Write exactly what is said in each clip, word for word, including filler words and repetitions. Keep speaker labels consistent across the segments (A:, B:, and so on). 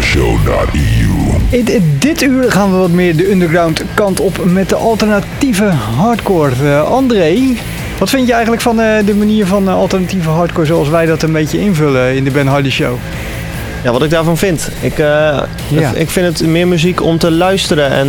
A: show dot e u.
B: In, in dit uur gaan we wat meer de underground kant op met de alternatieve hardcore. Uh, André, wat vind je eigenlijk van uh, de manier van uh, alternatieve hardcore zoals wij dat een beetje invullen in de Ben Hardy Show?
C: Ja, wat ik daarvan vind. Ik, uh, ja. ik vind het meer muziek om te luisteren en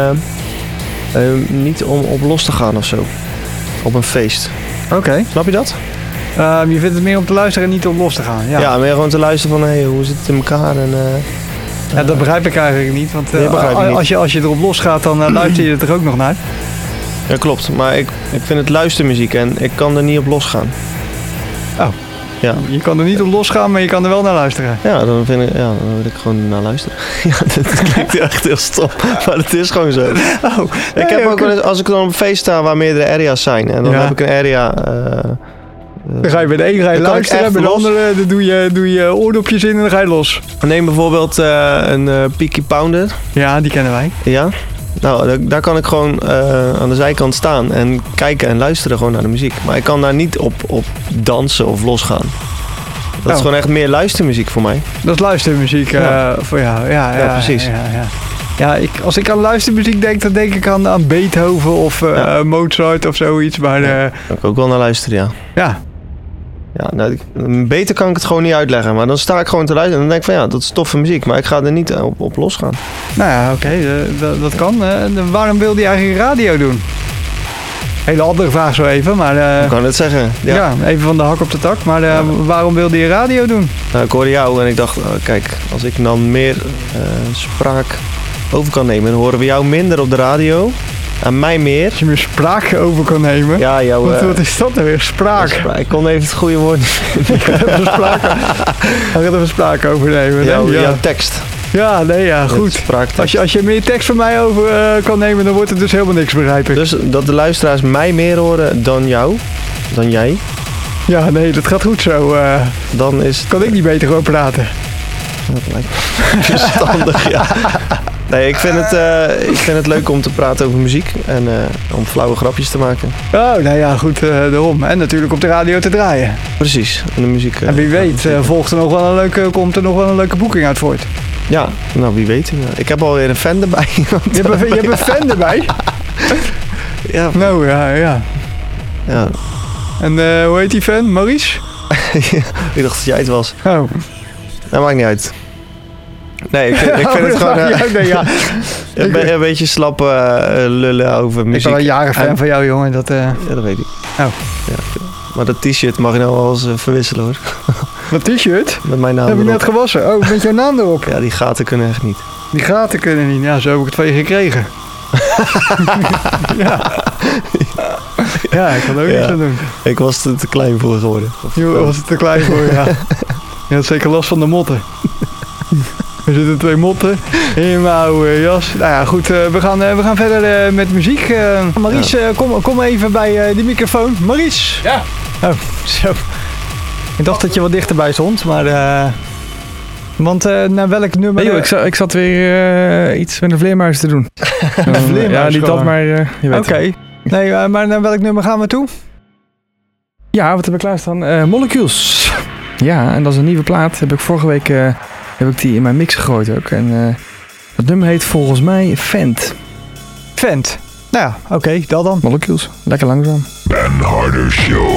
C: uh, uh, niet om op los te gaan of zo. Op een feest.
B: Oké. Okay.
C: Snap je dat?
B: Uh, je vindt het meer om te luisteren en niet om los te gaan? Ja,
C: ja meer gewoon te luisteren van, hé, hey, hoe zit het in elkaar? En, uh,
B: ja, dat begrijp ik eigenlijk niet. Want uh,
C: begrijp ik niet.
B: Als, je, als je erop los gaat, dan uh, luister je er toch ook nog naar?
C: Ja, klopt. Maar ik, ik vind het luistermuziek en ik kan er niet op losgaan.
B: Oh. Ja. Je kan er niet op losgaan, maar je kan er wel naar luisteren.
C: Ja, dan, vind ik, ja, dan wil ik gewoon naar luisteren. Ja, dat klinkt echt heel stom, maar het is gewoon zo. Oh, ik nee, heb ook wel eens, als ik dan op een feest sta waar meerdere area's zijn en dan ja. heb ik een area. Uh,
B: dan ga je bij de ene ga je luisteren en bij de andere dan doe je, doe je oordopjes in en dan ga je los.
C: Neem bijvoorbeeld uh, een uh, Peaky Pounder.
B: Ja, die kennen wij.
C: Ja. Nou, daar, daar kan ik gewoon uh, aan de zijkant staan en kijken en luisteren gewoon naar de muziek. Maar ik kan daar niet op, op dansen of losgaan. Dat oh. is gewoon echt meer luistermuziek voor mij.
B: Dat is luistermuziek uh, ja. voor jou, ja. Ja,
C: ja precies.
B: Ja, ja. ja ik, als ik aan luistermuziek denk, dan denk ik aan, aan Beethoven of uh, ja. Mozart of zoiets. Maar, uh,
C: ja, kan ik ook wel naar luisteren, ja.
B: Ja.
C: Ja, nou, beter kan ik het gewoon niet uitleggen. Maar dan sta ik gewoon te luisteren en dan denk ik van ja, dat is toffe muziek. Maar ik ga er niet op, op losgaan.
B: Nou ja, oké, okay, uh, dat, dat kan. Uh, waarom wilde je eigenlijk radio doen? Hele andere vraag zo even, maar... Uh,
C: ik kan het zeggen. Ja.
B: ja, even van de hak op de tak. Maar uh, ja. waarom wilde je radio doen?
C: Nou, ik hoorde jou en ik dacht, uh, kijk, als ik dan meer uh, spraak over kan nemen, dan horen we jou minder op de radio. En mij meer.
B: Als je meer spraak over kan nemen.
C: Ja, jouw...
B: Wat, uh, wat is dat nou weer? Spraak. Ja,
C: spraak. Ik kon even het goede woord niet vinden.
B: Ik ga even spraak, even spraak overnemen.
C: Jouw,
B: ja.
C: jouw tekst.
B: Ja, nee, ja, goed. Als je, als je meer tekst van mij over uh, kan nemen, dan wordt het dus helemaal niks, begrijp ik.
C: Dus dat de luisteraars mij meer horen dan jou? Dan jij?
B: Ja, nee, dat gaat goed zo. Uh,
C: dan is...
B: Kan ik niet beter gewoon praten?
C: Dat lijkt me verstandig, ja. Nee, ik vind, het, uh, ik vind het leuk om te praten over muziek en uh, om flauwe grapjes te maken.
B: Oh, nou ja, goed, uh, daarom. En natuurlijk op de radio te draaien.
C: Precies, en de muziek. Uh,
B: en wie weet, uh, volgt er nog wel een leuke, komt er nog wel een leuke boeking uit voort.
C: Ja, nou wie weet. Ik heb alweer een fan erbij.
B: Je hebt een, je hebt een fan erbij?
C: Ja.
B: Nou, ja, ja.
C: Ja.
B: En uh, hoe heet die fan? Maurice?
C: Ik dacht dat jij het was.
B: Oh.
C: Dat maakt niet uit. Nee, ik vind, ik vind
B: oh,
C: het gewoon... Uh,
B: nee, ja.
C: een, be- een beetje slap uh, lullen over muziek.
B: Ik ben al jaren fan en, van jou, jongen. Dat, uh...
C: Ja, dat weet ik.
B: Oh.
C: Ja, maar dat t-shirt mag je nou wel eens uh, verwisselen, hoor.
B: Wat t-shirt?
C: Met mijn naam
B: heb
C: erop.
B: Heb je net gewassen? Oh, met jouw naam erop?
C: Ja, die gaten kunnen echt niet.
B: Die gaten kunnen niet. Ja, zo heb ik het van je gekregen. ja. Ja, ik kan er ook ja. niks aan doen.
C: Ik was er te klein voor geworden.
B: Jo, was er te klein voor, ja. Je had zeker last van de motten. Er zitten twee motten in mijn oude jas. Nou ja, goed, uh, we, gaan, uh, we gaan verder uh, met muziek. Uh, Maries, ja. uh, kom, kom even bij uh, de microfoon. Maries!
D: Ja.
B: Oh, zo. Ik dacht dat je wat dichterbij stond, maar... Uh, want uh, naar welk nummer...
D: Hey, joh, ik, zat, ik zat weer uh, iets met een vleermuis te doen.
B: Een vleermuis?
D: Ja, niet dat, maar uh, je weet.
B: Oké. Okay. Nee, uh, maar naar welk nummer gaan we toe?
D: Ja, wat heb ik klaarstaan? Uh, Molecules. Ja, en dat is een nieuwe plaat. Heb ik vorige week uh, heb ik die in mijn mix gegooid ook. En uh, dat nummer heet volgens mij Vent.
B: Vent. Nou ja, oké, okay, dat dan.
D: Molecules. Lekker langzaam.
A: Ben Harder Show.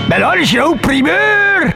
B: Bij de show primeur!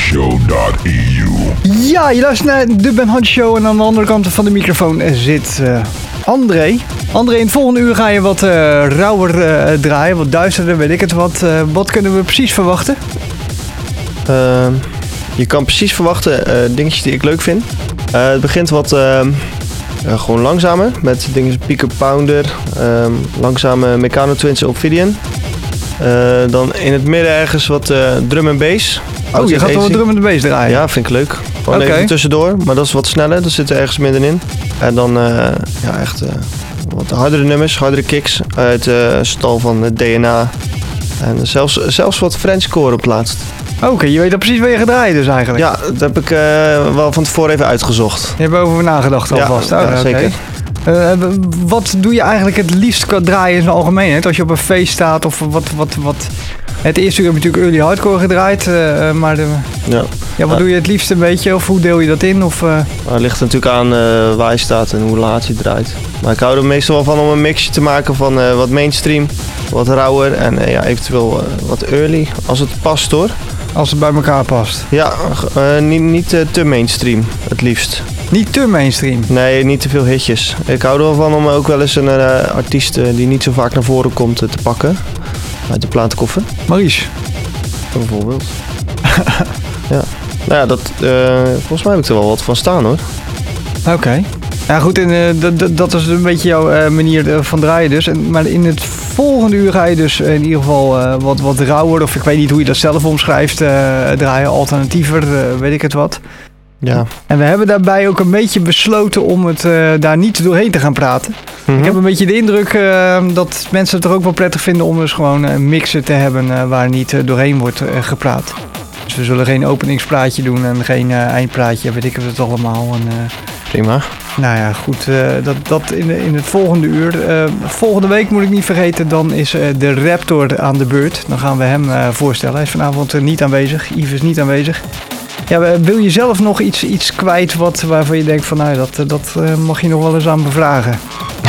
A: Show dot e u.
B: Ja, je luistert naar de Ben Hardy Show en aan de andere kant van de microfoon zit uh, André. André, in het volgende uur ga je wat uh, rauwer uh, draaien, wat duisterder, weet ik het wat. Uh, wat kunnen we precies verwachten?
C: Uh, je kan precies verwachten uh, dingetjes die ik leuk vind. Uh, het begint wat uh, uh, gewoon langzamer met dingen als Picker Pounder, um, langzame Meccano Twins Ophidian. Uh, dan in het midden ergens wat uh, drum en bass.
B: Oh, je gaat wel wat drum en bass draaien?
C: Ja, vind ik leuk. Gewoon okay. Even tussendoor, maar dat is wat sneller. Dat zit er ergens middenin. En dan uh, ja, echt uh, wat hardere nummers, hardere kicks uit de uh, stal van het D N A. En zelfs, zelfs wat Frenchcore plaatst.
B: Oké, okay, je weet al precies waar je gaat draaien dus eigenlijk?
C: Ja, dat heb ik uh, wel van tevoren even uitgezocht.
B: Je hebt over nagedacht alvast?
C: Ja,
B: oh,
C: ja
B: okay.
C: zeker.
B: Uh, wat doe je eigenlijk het liefst qua draaien in zijn algemeenheid? Als je op een feest staat of wat... wat, wat... Het eerste uur heb je natuurlijk early hardcore gedraaid, uh, maar de,
C: ja.
B: Ja, wat
C: ja.
B: doe je het liefst een beetje? Of hoe deel je dat in? Of, uh...
C: nou, het ligt natuurlijk aan uh, waar je staat en hoe laat je draait. Maar ik hou er meestal wel van om een mixje te maken van uh, wat mainstream, wat rauwer en uh, ja, eventueel uh, wat early, als het past hoor.
B: Als het bij elkaar past?
C: Ja, uh, niet, niet uh, te mainstream, het liefst.
B: Niet te mainstream?
C: Nee, niet te veel hitjes. Ik hou er wel van om ook wel eens een uh, artiest uh, die niet zo vaak naar voren komt uh, te pakken. Uit de platenkoffer.
B: Maurice.
C: Bijvoorbeeld. Ja. Nou ja, dat, uh, volgens mij heb ik er wel wat van staan hoor.
B: Oké. Okay. Ja goed, en, uh, d- d- dat is een beetje jouw uh, manier van draaien dus. En, maar in het volgende uur ga je dus in ieder geval uh, wat, wat rauwer, of ik weet niet hoe je dat zelf omschrijft, uh, draaien, alternatiever, uh, weet ik het wat.
C: Ja.
B: En we hebben daarbij ook een beetje besloten om het uh, daar niet doorheen te gaan praten. Mm-hmm. Ik heb een beetje de indruk uh, dat mensen het er ook wel prettig vinden om dus gewoon een mixer te hebben uh, waar niet uh, doorheen wordt uh, gepraat. Dus we zullen geen openingsplaatje doen en geen uh, eindplaatje, weet ik het allemaal. En, uh,
C: prima.
B: Nou ja, goed, uh, dat, dat in, in het volgende uur. Uh, volgende week moet ik niet vergeten, dan is uh, de Raptor aan de beurt. Dan gaan we hem uh, voorstellen. Hij is vanavond uh, niet aanwezig, Yves is niet aanwezig. Ja, wil je zelf nog iets, iets kwijt wat, waarvan je denkt van nou, dat, dat uh, mag je nog wel eens aan bevragen?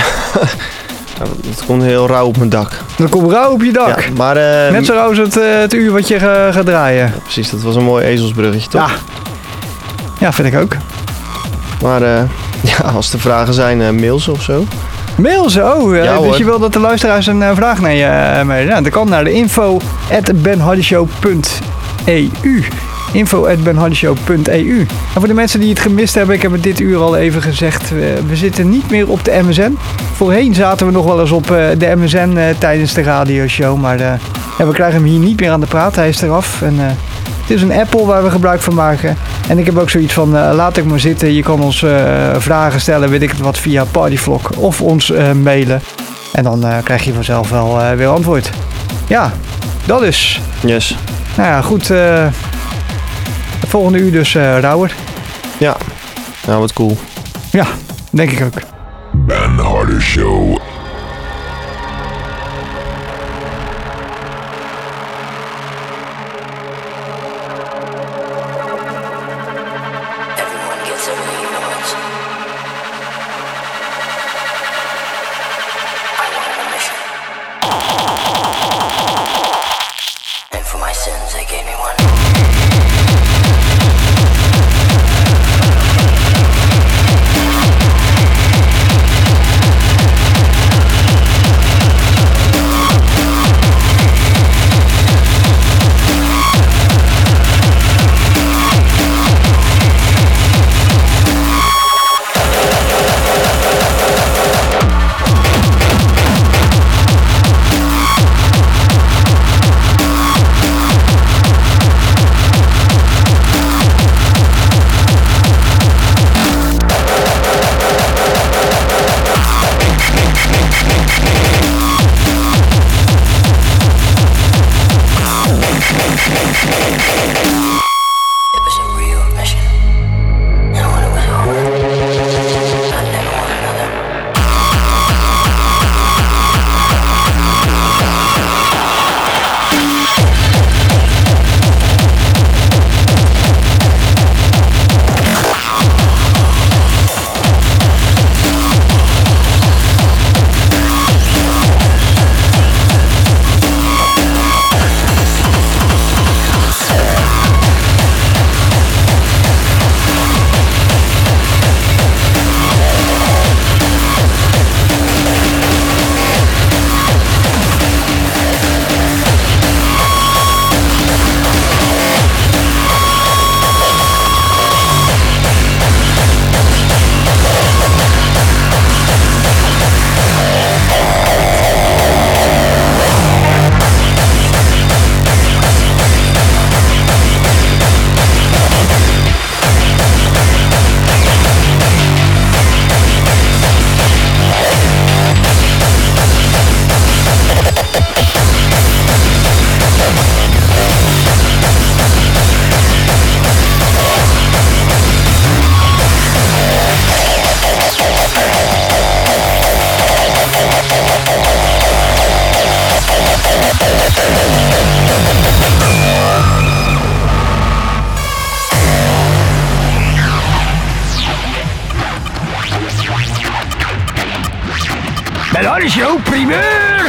C: Dat komt heel rauw op mijn dak.
B: Dat komt rauw op je dak?
C: Ja, maar, uh,
B: net zo rauw als het, uh, het uur wat je uh, gaat draaien.
C: Ja, precies, dat was een mooi ezelsbruggetje toch?
B: Ja, ja vind ik ook.
C: Maar uh, ja, als er vragen zijn, uh, mail ze of zo.
B: Mail ze, oh. Uh,
C: ja,
B: dus je wil dat de luisteraars een uh, vraag naar je uh, mee. Ja, dat kan naar de info at benhardyshow punt e u. info at benhardyshow punt e u. En voor de mensen die het gemist hebben, ik heb het dit uur al even gezegd, we, we zitten niet meer op de M S N. Voorheen zaten we nog wel eens op uh, de M S N uh, tijdens de radioshow, maar uh, ja, we krijgen hem hier niet meer aan de praat, hij is eraf. En, uh, het is een Apple waar we gebruik van maken. En ik heb ook zoiets van, uh, laat ik maar zitten, je kan ons uh, vragen stellen, weet ik het wat, via Partyvlog of ons uh, mailen. En dan uh, krijg je vanzelf wel uh, weer antwoord. Ja, dat is.
C: Yes.
B: Nou ja, goed. Uh, volgende uur dus uh, rauwer.
C: Ja, nou wat cool.
B: Ja, denk ik ook.
A: Ben Hardy Show.
B: harde show primeur!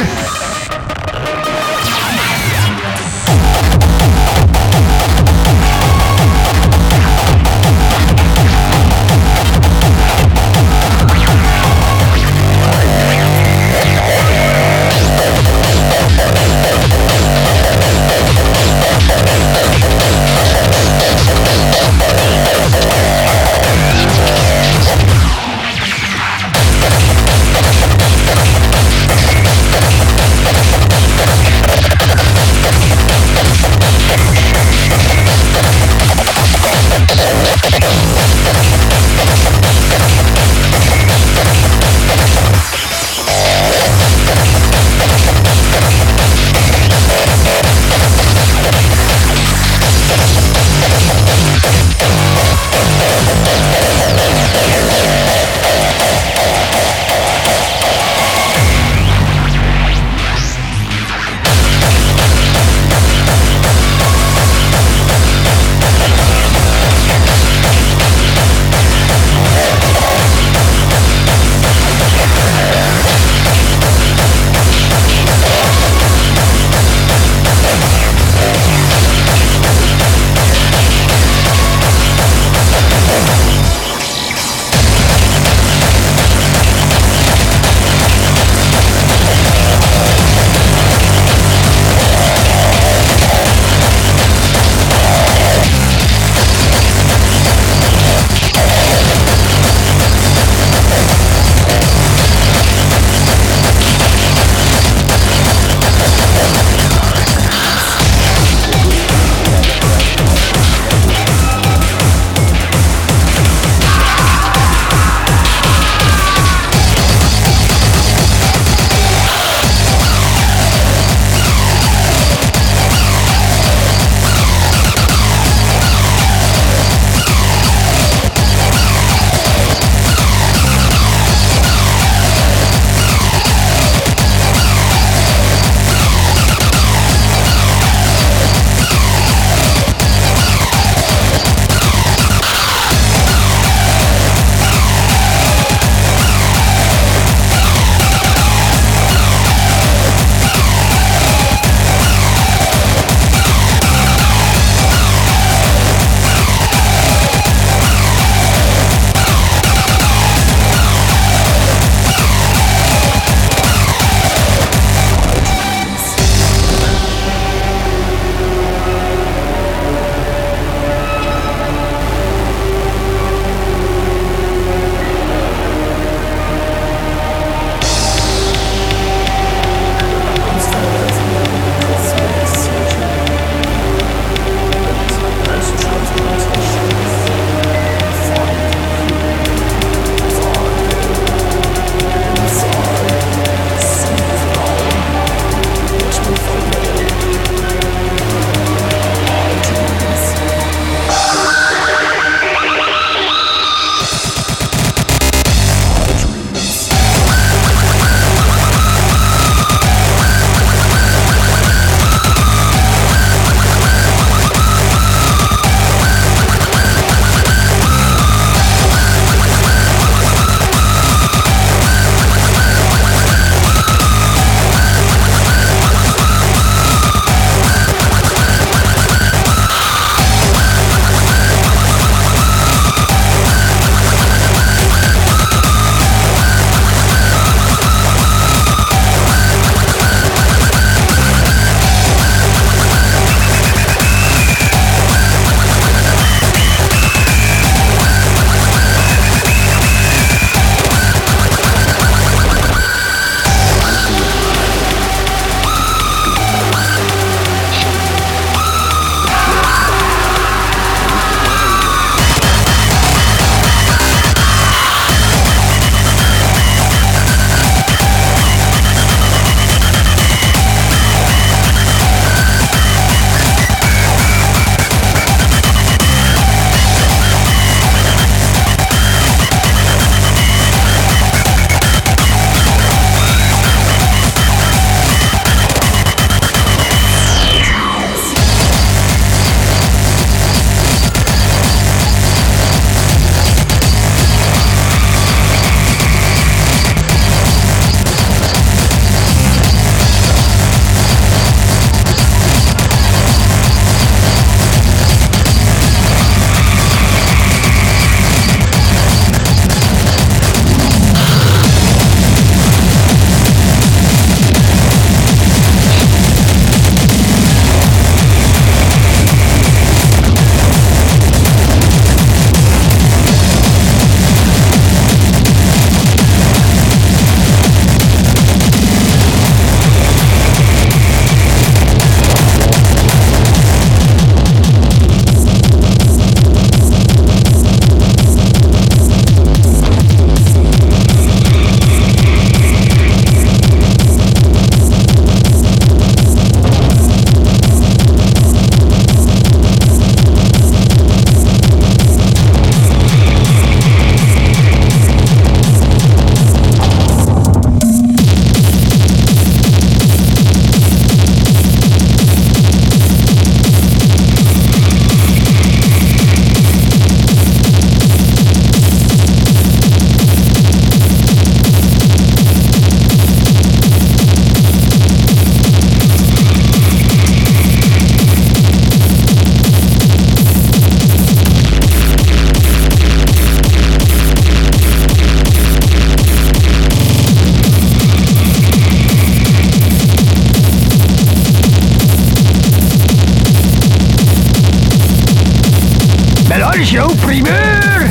B: Harde Show primeur!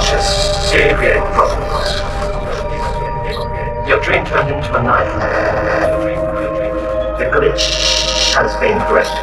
E: unconscious, Gabriel Cosmos. Your dream turned into a nightmare. The glitch has been corrected.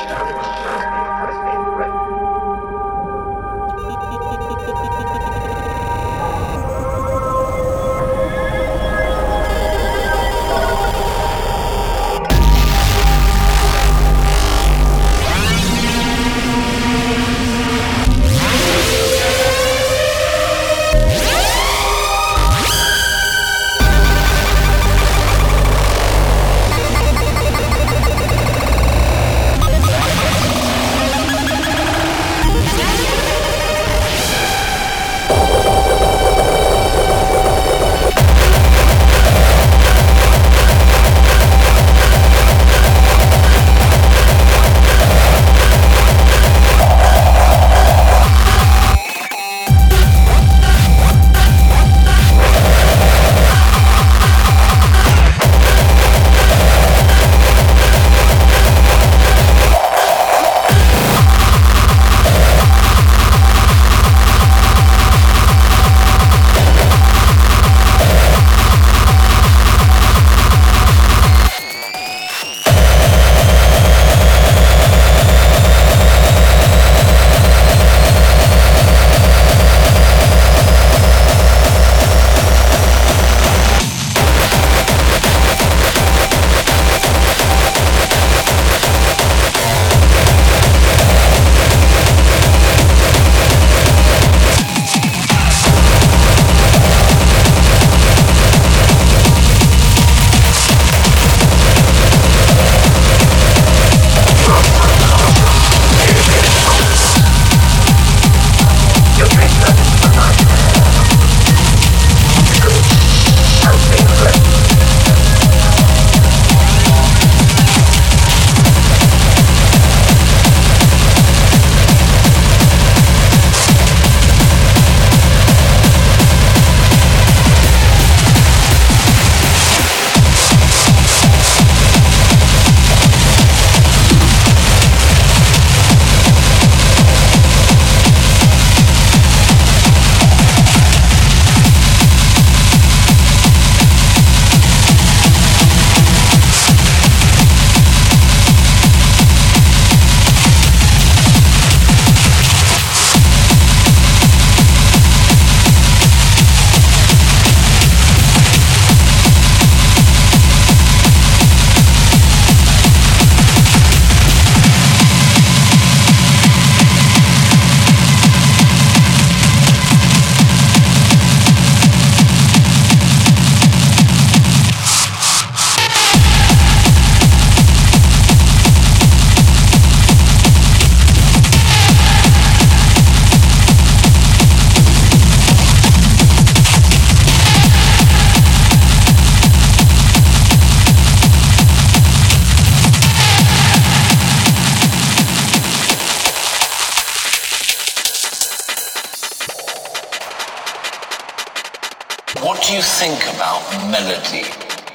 F: What do you think about melody?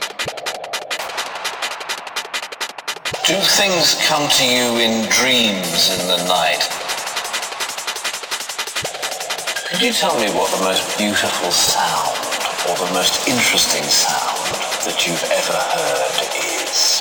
F: Do things come to you in dreams in the night? Could you tell me what the most beautiful sound or the most interesting sound that you've ever heard is?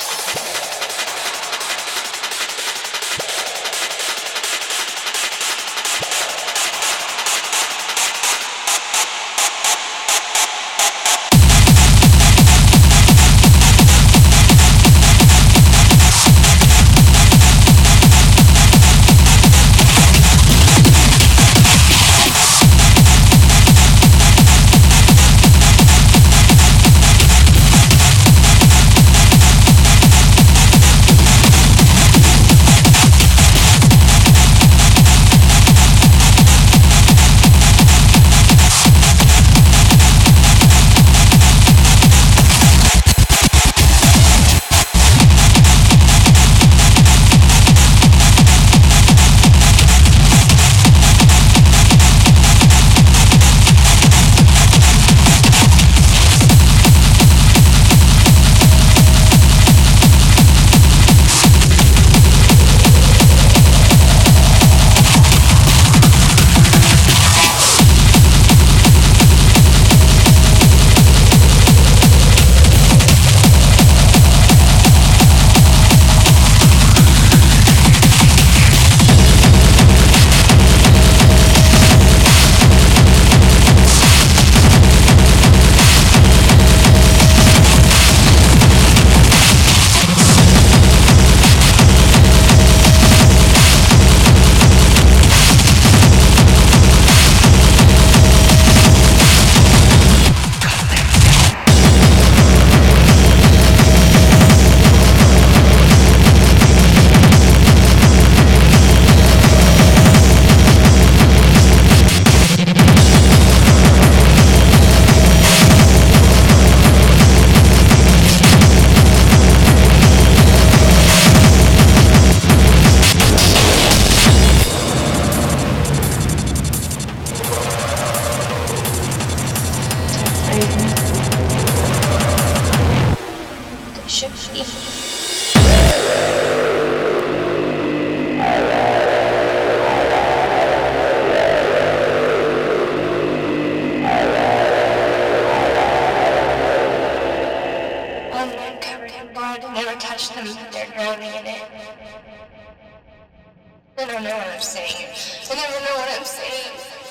G: saying. They never know what I'm saying.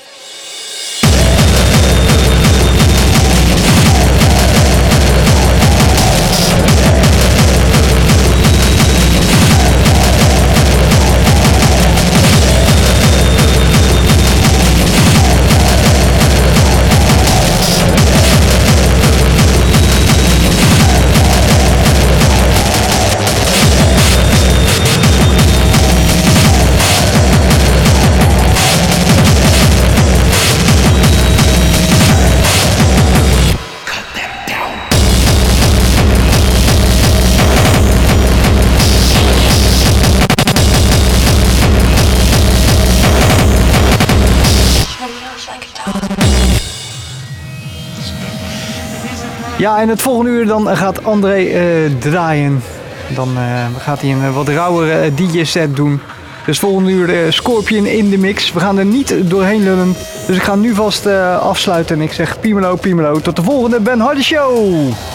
B: Ja, en het volgende uur dan gaat André uh, draaien. Dan uh, gaat hij een uh, wat rauwere uh, D J-set doen. Dus volgende uur uh, Scorpion in de mix. We gaan er niet doorheen lullen. Dus ik ga nu vast uh, afsluiten. En ik zeg Piemelo, Piemelo. Tot de volgende Ben Hardy Show!